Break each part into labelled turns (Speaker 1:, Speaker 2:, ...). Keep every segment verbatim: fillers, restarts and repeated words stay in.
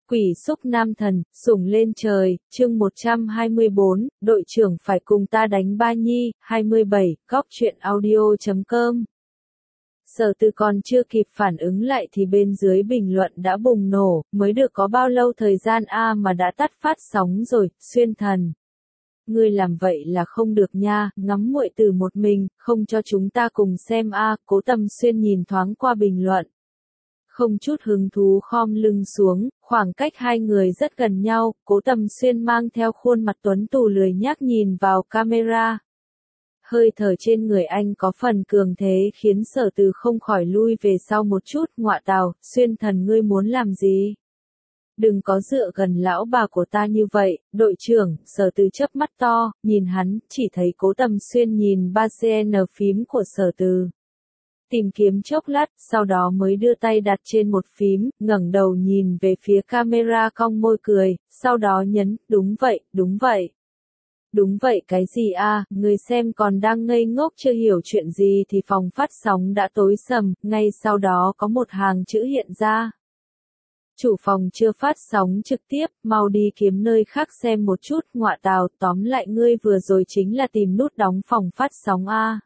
Speaker 1: Quỷ xúc nam thần, sủng lên trời, chương một trăm hai mươi bốn, đội trưởng phải cùng ta đánh ba nhi, hai mươi bảy, góc truyện audio chấm com. Sở Từ còn chưa kịp phản ứng lại thì bên dưới bình luận đã bùng nổ, mới được có bao lâu thời gian a mà đã tắt phát sóng rồi, Xuyên thần. Ngươi làm vậy là không được nha, ngắm muội tử một mình, không cho chúng ta cùng xem a, Cố Tầm Xuyên nhìn thoáng qua bình luận. Không chút hứng thú khom lưng xuống, khoảng cách hai người rất gần nhau, Cố Tầm Xuyên mang theo khuôn mặt tuấn tú lười nhác nhìn vào camera. Hơi thở trên người anh có phần cường thế khiến Sở Từ không khỏi lui về sau một chút, ngọa tào, Xuyên thần ngươi muốn làm gì? Đừng có dựa gần lão bà của ta như vậy, đội trưởng, Sở Từ chớp mắt to, nhìn hắn, chỉ thấy Cố Tầm Xuyên nhìn ba cn phím của Sở Từ. Tìm kiếm chốc lát, sau đó mới đưa tay đặt trên một phím, ngẩng đầu nhìn về phía camera cong môi cười, sau đó nhấn, đúng vậy, đúng vậy. Đúng vậy cái gì a, người xem còn đang ngây ngốc chưa hiểu chuyện gì thì phòng phát sóng đã tối sầm, ngay sau đó có một hàng chữ hiện ra. Chủ phòng chưa phát sóng trực tiếp, mau đi kiếm nơi khác xem một chút, ngọa tào, tóm lại ngươi vừa rồi chính là tìm nút đóng phòng phát sóng a.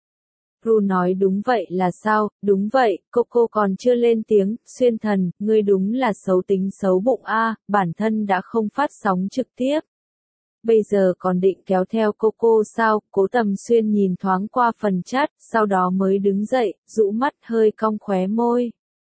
Speaker 1: Ru nói đúng vậy là sao, đúng vậy, Coco còn chưa lên tiếng, Xuyên thần, ngươi đúng là xấu tính xấu bụng a, bản thân đã không phát sóng trực tiếp. Bây giờ còn định kéo theo Coco sao, Cố Tầm Xuyên nhìn thoáng qua phần chat, sau đó mới đứng dậy, rũ mắt hơi cong khóe môi.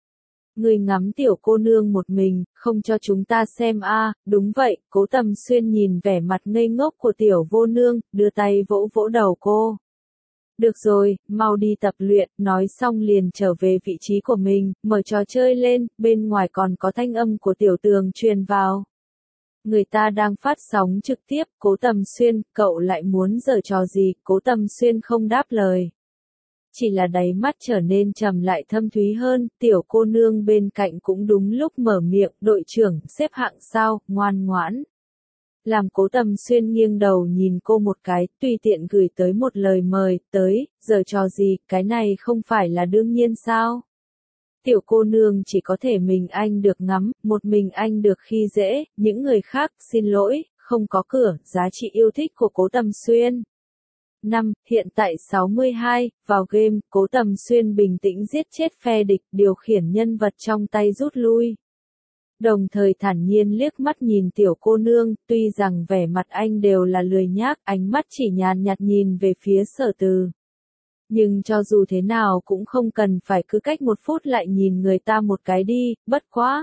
Speaker 1: Ngươi ngắm tiểu cô nương một mình, không cho chúng ta xem a, đúng vậy, Cố Tầm Xuyên nhìn vẻ mặt ngây ngốc của tiểu vô nương, đưa tay vỗ vỗ đầu cô. Được rồi, mau đi tập luyện, nói xong liền trở về vị trí của mình, mở trò chơi lên, bên ngoài còn có thanh âm của Tiểu Tường truyền vào. Người ta đang phát sóng trực tiếp, Cố Tầm Xuyên, cậu lại muốn giở trò gì, Cố Tầm Xuyên không đáp lời. Chỉ là đáy mắt trở nên trầm lại thâm thúy hơn, tiểu cô nương bên cạnh cũng đúng lúc mở miệng, đội trưởng, xếp hạng sao, ngoan ngoãn. Làm Cố Tầm Xuyên nghiêng đầu nhìn cô một cái, tùy tiện gửi tới một lời mời, tới, giờ trò gì, cái này không phải là đương nhiên sao? Tiểu cô nương chỉ có thể mình anh được ngắm, một mình anh được khi dễ, những người khác, xin lỗi, không có cửa, giá trị yêu thích của Cố Tầm Xuyên. năm. Hiện tại sáu mươi hai, vào game, Cố Tầm Xuyên bình tĩnh giết chết phe địch, điều khiển nhân vật trong tay rút lui. Đồng thời thản nhiên liếc mắt nhìn tiểu cô nương, tuy rằng vẻ mặt anh đều là lười nhác, ánh mắt chỉ nhàn nhạt nhìn về phía Sở Từ. Nhưng cho dù thế nào cũng không cần phải cứ cách một phút lại nhìn người ta một cái đi, bất quá.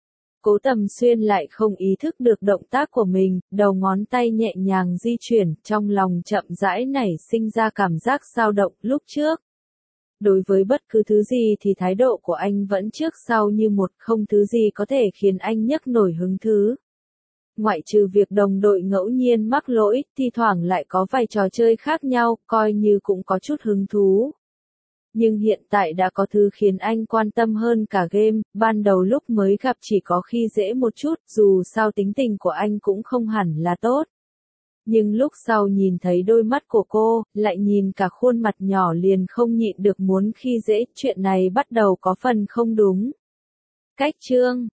Speaker 1: Cố Tầm Xuyên lại không ý thức được động tác của mình, đầu ngón tay nhẹ nhàng di chuyển, trong lòng chậm rãi nảy sinh ra cảm giác dao động lúc trước. Đối với bất cứ thứ gì thì thái độ của anh vẫn trước sau như một, không thứ gì có thể khiến anh nhấc nổi hứng thú. Ngoại trừ việc đồng đội ngẫu nhiên mắc lỗi, thi thoảng lại có vài trò chơi khác nhau, coi như cũng có chút hứng thú. Nhưng hiện tại đã có thứ khiến anh quan tâm hơn cả game, ban đầu lúc mới gặp chỉ có khi dễ một chút, dù sao tính tình của anh cũng không hẳn là tốt. Nhưng lúc sau nhìn thấy đôi mắt của cô, lại nhìn cả khuôn mặt nhỏ liền không nhịn được muốn khi dễ, chuyện này bắt đầu có phần không đúng. Cách chương